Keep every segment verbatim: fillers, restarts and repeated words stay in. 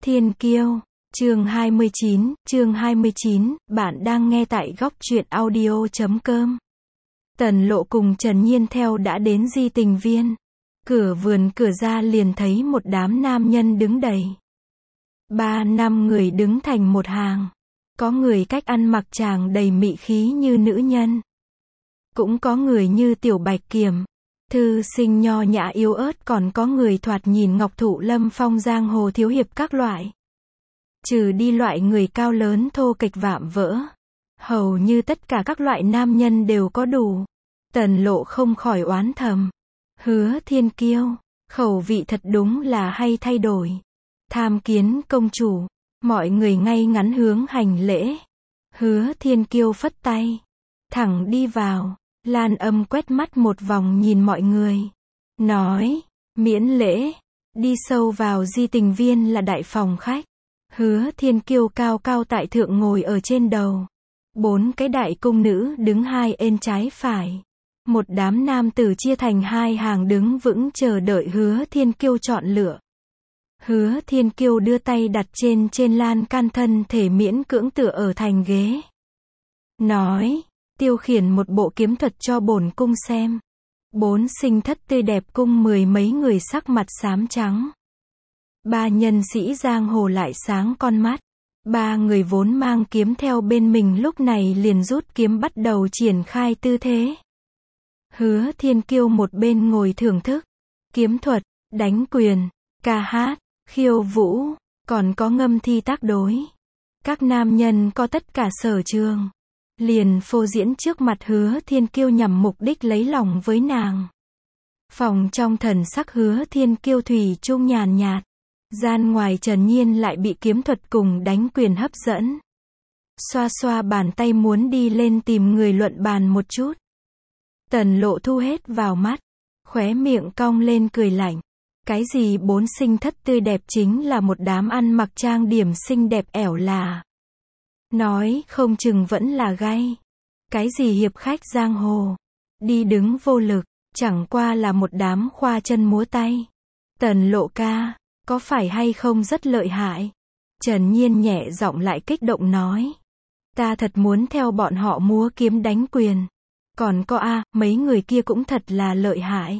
Thiên Kiêu, chương hai mươi chín, chương hai mươi chín, bạn đang nghe tại góc truyện audio chấm com. Tần Lộ cùng Trần Nhiên theo đã đến Di Tình Viên. Cửa vườn cửa ra liền thấy một đám nam nhân đứng đầy. Ba năm người đứng thành một hàng. Có người cách ăn mặc tràng đầy mị khí như nữ nhân. Cũng có người như Tiểu Bạch Kiểm, thư sinh nho nhã yếu ớt, còn có người thoạt nhìn ngọc thụ lâm phong giang hồ thiếu hiệp các loại. Trừ đi loại người cao lớn thô kệch vạm vỡ, hầu như tất cả các loại nam nhân đều có đủ. Tần Lộ không khỏi oán thầm. Hứa Thiên Kiêu, khẩu vị thật đúng là hay thay đổi. Tham kiến công chủ, mọi người ngay ngắn hướng hành lễ. Hứa Thiên Kiêu phất tay, thẳng đi vào. Lan Âm quét mắt một vòng nhìn mọi người, nói, miễn lễ, đi sâu vào Di Tình Viên là đại phòng khách. Hứa Thiên Kiêu cao cao tại thượng ngồi ở trên đầu. Bốn cái đại cung nữ đứng hai bên trái phải. Một đám nam tử chia thành hai hàng đứng vững chờ đợi Hứa Thiên Kiêu chọn lựa. Hứa Thiên Kiêu đưa tay đặt trên trên lan can, thân thể miễn cưỡng tựa ở thành ghế. Nói, tiêu khiển một bộ kiếm thuật cho bổn cung xem. Bốn sinh thất tươi đẹp cung mười mấy người sắc mặt xám trắng. Ba nhân sĩ giang hồ lại sáng con mắt. Ba người vốn mang kiếm theo bên mình lúc này liền rút kiếm bắt đầu triển khai tư thế. Hứa Thiên Kiêu một bên ngồi thưởng thức kiếm thuật, đánh quyền, ca hát, khiêu vũ, còn có ngâm thi tác đối. Các nam nhân có tất cả sở trường, liền phô diễn trước mặt Hứa Thiên Kiêu nhằm mục đích lấy lòng với nàng. Phòng trong thần sắc Hứa Thiên Kiêu thủy chung nhàn nhạt, gian ngoài Trần Nhiên lại bị kiếm thuật cùng đánh quyền hấp dẫn. Xoa xoa bàn tay muốn đi lên tìm người luận bàn một chút. Tần Lộ thu hết vào mắt, khóe miệng cong lên cười lạnh. Cái gì bốn sinh thất tươi đẹp chính là một đám ăn mặc trang điểm xinh đẹp ẻo là. Nói không chừng vẫn là gay. Cái gì hiệp khách giang hồ, đi đứng vô lực, chẳng qua là một đám khoa chân múa tay. Tần Lộ ca, có phải hay không rất lợi hại? Trần Nhiên nhẹ giọng lại kích động nói. Ta thật muốn theo bọn họ múa kiếm đánh quyền. Còn có a, mấy người kia cũng thật là lợi hại.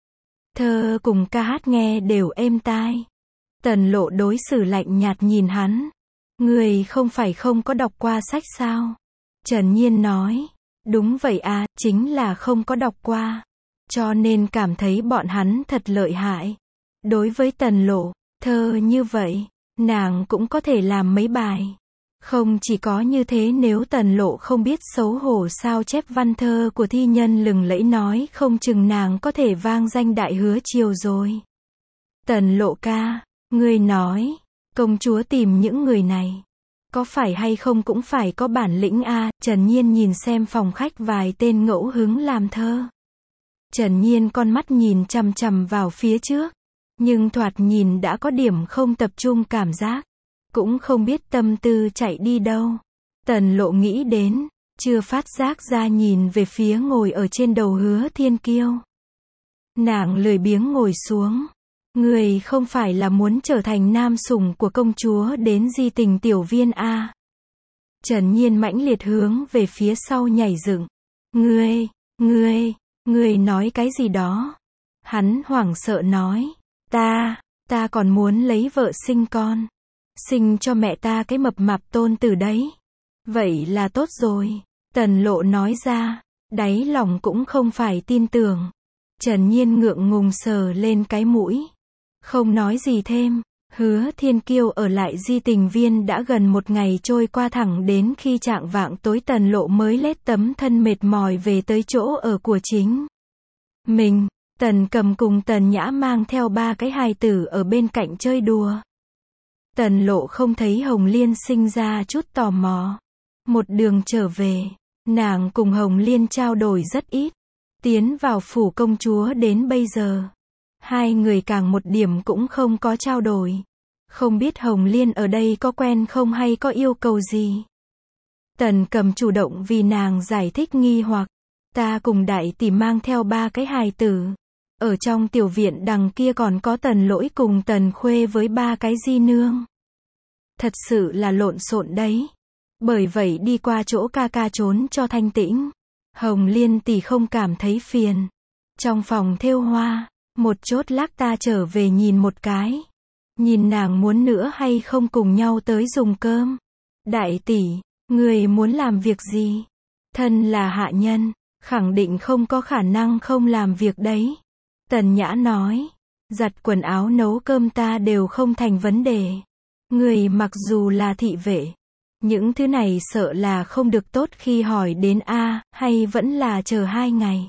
Thơ cùng ca hát nghe đều êm tai. Tần Lộ đối xử lạnh nhạt nhìn hắn. Người không phải không có đọc qua sách sao? Trần Nhiên nói. Đúng vậy à, chính là không có đọc qua. Cho nên cảm thấy bọn hắn thật lợi hại. Đối với Tần Lộ, thơ như vậy, nàng cũng có thể làm mấy bài. Không chỉ có như thế, nếu Tần Lộ không biết xấu hổ sao chép văn thơ của thi nhân lừng lẫy, nói không chừng nàng có thể vang danh đại hứa triều rồi. Tần Lộ ca, ngươi nói, công chúa tìm những người này, có phải hay không cũng phải có bản lĩnh a. Trần Nhiên nhìn xem phòng khách vài tên ngẫu hứng làm thơ. Trần Nhiên con mắt nhìn chằm chằm vào phía trước, nhưng thoạt nhìn đã có điểm không tập trung cảm giác. Cũng không biết tâm tư chạy đi đâu. Tần Lộ nghĩ đến, chưa phát giác ra nhìn về phía ngồi ở trên đầu Hứa Thiên Kiêu. Nàng lười biếng ngồi xuống. Người không phải là muốn trở thành nam sủng của công chúa đến Di Tình Tiểu Viên a? Trần Nhiên mãnh liệt hướng về phía sau nhảy dựng. Ngươi, ngươi, ngươi nói cái gì đó? Hắn hoảng sợ nói. Ta, ta còn muốn lấy vợ sinh con. Sinh cho mẹ ta cái mập mạp tôn tử đấy. Vậy là tốt rồi. Tần Lộ nói ra, đáy lòng cũng không phải tin tưởng. Trần Nhiên ngượng ngùng sờ lên cái mũi, không nói gì thêm. Hứa Thiên Kiêu ở lại Di Tình Viên đã gần một ngày trôi qua, thẳng đến khi chạng vạng tối Tần Lộ mới lết tấm thân mệt mỏi về tới chỗ ở của chính mình. Tần Cầm cùng Tần Nhã mang theo ba cái hài tử ở bên cạnh chơi đùa. Tần Lộ không thấy Hồng Liên sinh ra chút tò mò. Một đường trở về, nàng cùng Hồng Liên trao đổi rất ít. Tiến vào phủ công chúa đến bây giờ, hai người càng một điểm cũng không có trao đổi. Không biết Hồng Liên ở đây có quen không hay có yêu cầu gì. Tần Cầm chủ động vì nàng giải thích nghi hoặc. Ta cùng đại tỷ mang theo ba cái hài tử. Ở trong tiểu viện đằng kia còn có Tần Lỗi cùng Tần Khuê với ba cái di nương. Thật sự là lộn xộn đấy. Bởi vậy đi qua chỗ ca ca trốn cho thanh tĩnh. Hồng Liên tỷ không cảm thấy phiền. Trong phòng thêu hoa, một chốt lát ta trở về nhìn một cái. Nhìn nàng muốn nữa hay không cùng nhau tới dùng cơm. Đại tỷ, người muốn làm việc gì? Thân là hạ nhân, khẳng định không có khả năng không làm việc đấy. Tần Nhã nói, giặt quần áo nấu cơm ta đều không thành vấn đề. Người mặc dù là thị vệ, những thứ này sợ là không được tốt khi hỏi đến a, hay vẫn là chờ hai ngày.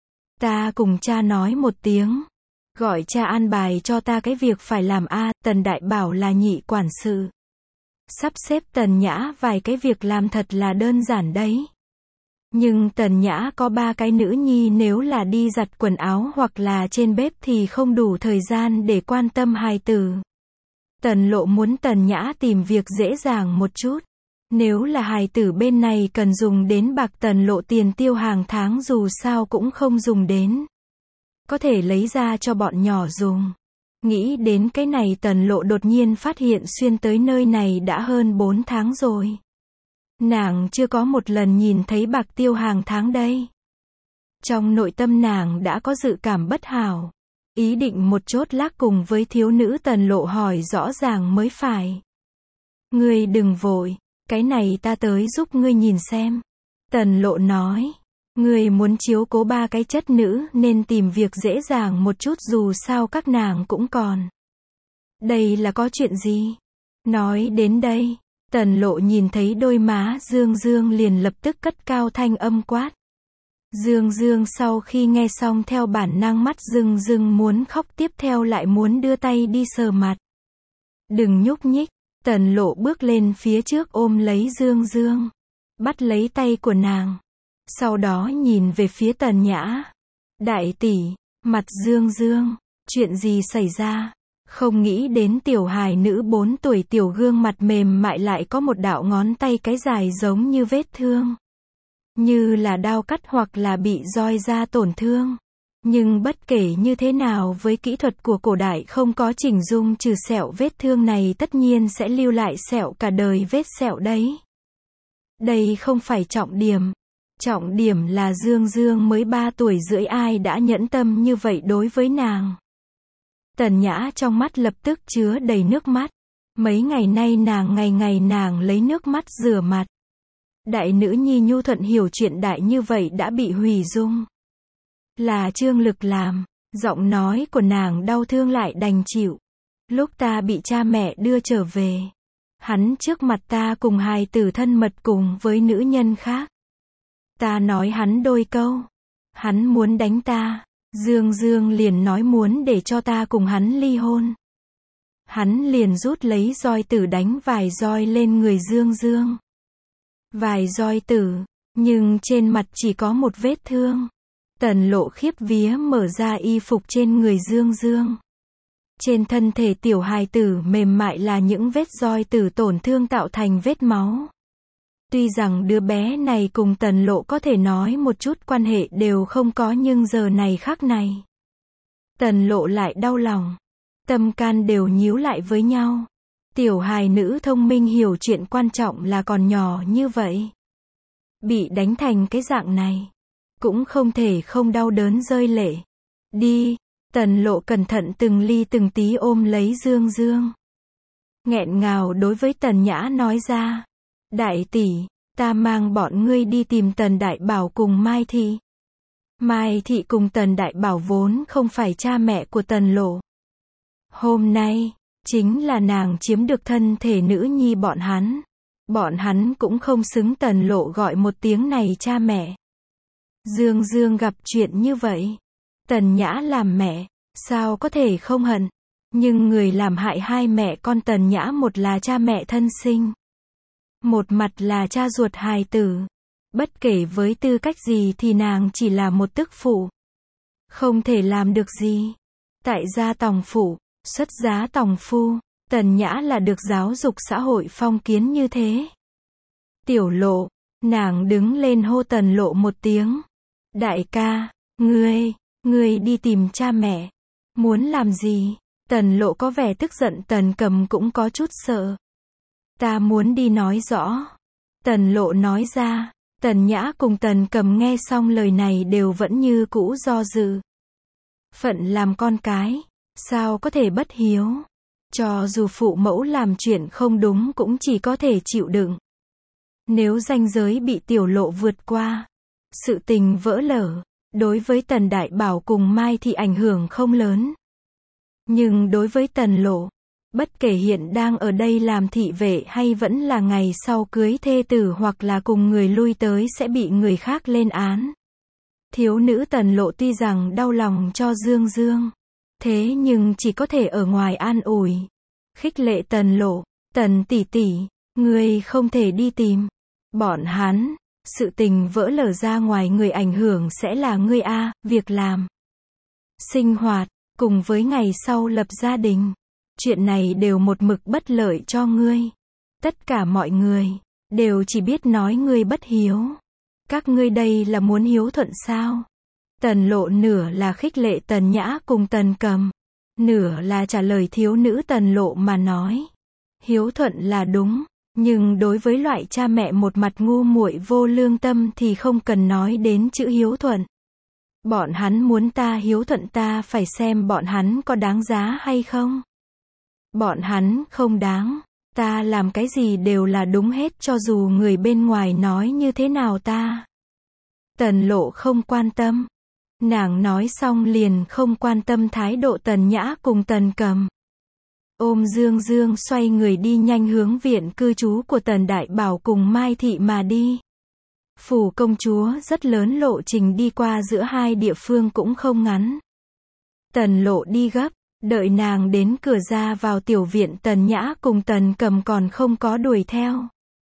Ta cùng cha nói một tiếng, gọi cha an bài cho ta cái việc phải làm a, Tần Đại bảo là nhị quản sự. Sắp xếp Tần Nhã vài cái việc làm thật là đơn giản đấy. Nhưng Tần Nhã có ba cái nữ nhi, nếu là đi giặt quần áo hoặc là trên bếp thì không đủ thời gian để quan tâm hài tử. Tần Lộ muốn Tần Nhã tìm việc dễ dàng một chút. Nếu là hài tử bên này cần dùng đến bạc, Tần Lộ tiền tiêu hàng tháng dù sao cũng không dùng đến. Có thể lấy ra cho bọn nhỏ dùng. Nghĩ đến cái này, Tần Lộ đột nhiên phát hiện xuyên tới nơi này đã hơn bốn tháng rồi. Nàng chưa có một lần nhìn thấy bạc tiêu hàng tháng đây. Trong nội tâm nàng đã có dự cảm bất hảo. Ý định một chốt lát cùng với thiếu nữ Tần Lộ hỏi rõ ràng mới phải. Ngươi đừng vội, cái này ta tới giúp ngươi nhìn xem. Tần Lộ nói, ngươi muốn chiếu cố ba cái chất nữ nên tìm việc dễ dàng một chút, dù sao các nàng cũng còn. Đây là có chuyện gì? Nói đến đây, Tần Lộ nhìn thấy đôi má Dương Dương liền lập tức cất cao thanh âm quát. Dương Dương sau khi nghe xong theo bản năng mắt rưng rưng muốn khóc, tiếp theo lại muốn đưa tay đi sờ mặt. Đừng nhúc nhích. Tần Lộ bước lên phía trước ôm lấy Dương Dương, bắt lấy tay của nàng. Sau đó nhìn về phía Tần Nhã. Đại tỷ, mặt Dương Dương, chuyện gì xảy ra? Không nghĩ đến tiểu hài nữ bốn tuổi, tiểu gương mặt mềm mại lại có một đạo ngón tay cái dài giống như vết thương. Như là đao cắt hoặc là bị roi ra tổn thương. Nhưng bất kể như thế nào, với kỹ thuật của cổ đại không có chỉnh dung trừ sẹo, vết thương này tất nhiên sẽ lưu lại sẹo cả đời vết sẹo đấy. Đây không phải trọng điểm. Trọng điểm là Dương Dương mới ba tuổi rưỡi, ai đã nhẫn tâm như vậy đối với nàng. Tần Nhã trong mắt lập tức chứa đầy nước mắt. Mấy ngày nay nàng ngày ngày nàng lấy nước mắt rửa mặt. Đại nữ nhi nhu thuận hiểu chuyện đại như vậy đã bị hủy dung. Là Trương Lực làm. Giọng nói của nàng đau thương lại đành chịu. Lúc ta bị cha mẹ đưa trở về, hắn trước mặt ta cùng hài tử thân mật cùng với nữ nhân khác. Ta nói hắn đôi câu. Hắn muốn đánh ta. Dương Dương liền nói muốn để cho ta cùng hắn ly hôn. Hắn liền rút lấy roi tử đánh vài roi lên người Dương Dương. Vài roi tử, nhưng trên mặt chỉ có một vết thương. Tần Lộ khiếp vía mở ra y phục trên người Dương Dương. Trên thân thể tiểu hài tử mềm mại là những vết roi tử tổn thương tạo thành vết máu. Tuy rằng đứa bé này cùng Tần Lộ có thể nói một chút quan hệ đều không có, nhưng giờ này khắc này, Tần Lộ lại đau lòng. Tâm can đều nhíu lại với nhau. Tiểu hài nữ thông minh hiểu chuyện, quan trọng là còn nhỏ như vậy. Bị đánh thành cái dạng này, cũng không thể không đau đớn rơi lệ. Đi, Tần Lộ cẩn thận từng ly từng tí ôm lấy Dương Dương. Nghẹn ngào đối với Tần Nhã nói ra. Đại tỷ, ta mang bọn ngươi đi tìm Tần Đại Bảo cùng Mai Thị. Mai Thị cùng Tần Đại Bảo vốn không phải cha mẹ của Tần Lộ. Hôm nay, chính là nàng chiếm được thân thể nữ nhi bọn hắn. Bọn hắn cũng không xứng Tần Lộ gọi một tiếng này cha mẹ. Dương Dương gặp chuyện như vậy, Tần Nhã làm mẹ, sao có thể không hận. Nhưng người làm hại hai mẹ con Tần Nhã, một là cha mẹ thân sinh, một mặt là cha ruột hài tử. Bất kể với tư cách gì thì nàng chỉ là một tức phụ, không thể làm được gì. Tại gia tòng phụ, xuất giá tòng phu, Tần Nhã là được giáo dục xã hội phong kiến như thế. Tiểu Lộ, nàng đứng lên hô Tần Lộ một tiếng. Đại ca, ngươi, ngươi đi tìm cha mẹ. Muốn làm gì? Tần Lộ có vẻ tức giận, Tần Cầm cũng có chút sợ. Ta muốn đi nói rõ. Tần Lộ nói ra. Tần Nhã cùng Tần Cầm nghe xong lời này đều vẫn như cũ do dự. Phận làm con cái, sao có thể bất hiếu? Cho dù phụ mẫu làm chuyện không đúng cũng chỉ có thể chịu đựng. Nếu ranh giới bị Tiểu Lộ vượt qua, sự tình vỡ lở, đối với Tần Đại Bảo cùng Mai thì ảnh hưởng không lớn. Nhưng đối với Tần Lộ, bất kể hiện đang ở đây làm thị vệ hay vẫn là ngày sau cưới thê tử hoặc là cùng người lui tới sẽ bị người khác lên án. Thiếu nữ Tần Lộ tuy rằng đau lòng cho Dương Dương, thế nhưng chỉ có thể ở ngoài an ủi, khích lệ Tần Lộ, Tần tỷ tỷ, ngươi không thể đi tìm bọn hắn, sự tình vỡ lở ra ngoài người ảnh hưởng sẽ là ngươi a, việc làm, sinh hoạt, cùng với ngày sau lập gia đình. Chuyện này đều một mực bất lợi cho ngươi. Tất cả mọi người đều chỉ biết nói ngươi bất hiếu. Các ngươi đây là muốn hiếu thuận sao? Tần Lộ nửa là khích lệ Tần Nhã cùng Tần Cầm, nửa là trả lời thiếu nữ Tần Lộ mà nói. Hiếu thuận là đúng, nhưng đối với loại cha mẹ một mặt ngu muội vô lương tâm thì không cần nói đến chữ hiếu thuận. Bọn hắn muốn ta hiếu thuận ta phải xem bọn hắn có đáng giá hay không. Bọn hắn không đáng, ta làm cái gì đều là đúng hết cho dù người bên ngoài nói như thế nào ta. Tần Lộ không quan tâm. Nàng nói xong liền không quan tâm thái độ Tần Nhã cùng Tần Cầm. Ôm Dương Dương xoay người đi nhanh hướng viện cư trú của Tần Đại Bảo cùng Mai Thị mà đi. Phủ công chúa rất lớn, lộ trình đi qua giữa hai địa phương cũng không ngắn. Tần Lộ đi gấp, đợi nàng đến cửa ra vào tiểu viện Tần Nhã cùng Tần Cầm còn không có đuổi theo.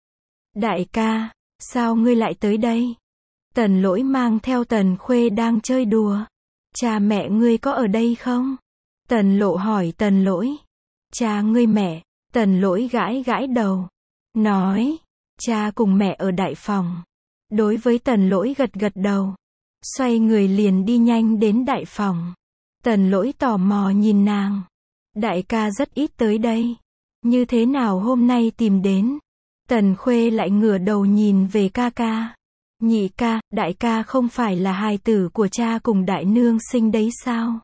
Đại ca, sao ngươi lại tới đây? Tần Lỗi mang theo Tần Khuê đang chơi đùa. Cha mẹ ngươi có ở đây không? Tần Lộ hỏi Tần Lỗi. Cha ngươi mẹ, Tần Lỗi gãi gãi đầu. Nói, cha cùng mẹ ở đại phòng. Đối với Tần Lỗi gật gật đầu. Xoay người liền đi nhanh đến đại phòng. Tần Lỗi tò mò nhìn nàng. Đại ca rất ít tới đây. Như thế nào hôm nay tìm đến? Tần Khuê lại ngửa đầu nhìn về ca ca. Nhị ca, đại ca không phải là hài tử của cha cùng đại nương sinh đấy sao?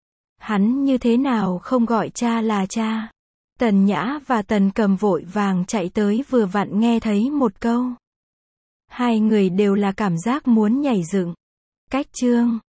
Hắn như thế nào không gọi cha là cha? Tần Nhã và Tần Cầm vội vàng chạy tới vừa vặn nghe thấy một câu. Hai người đều là cảm giác muốn nhảy dựng. Cách chương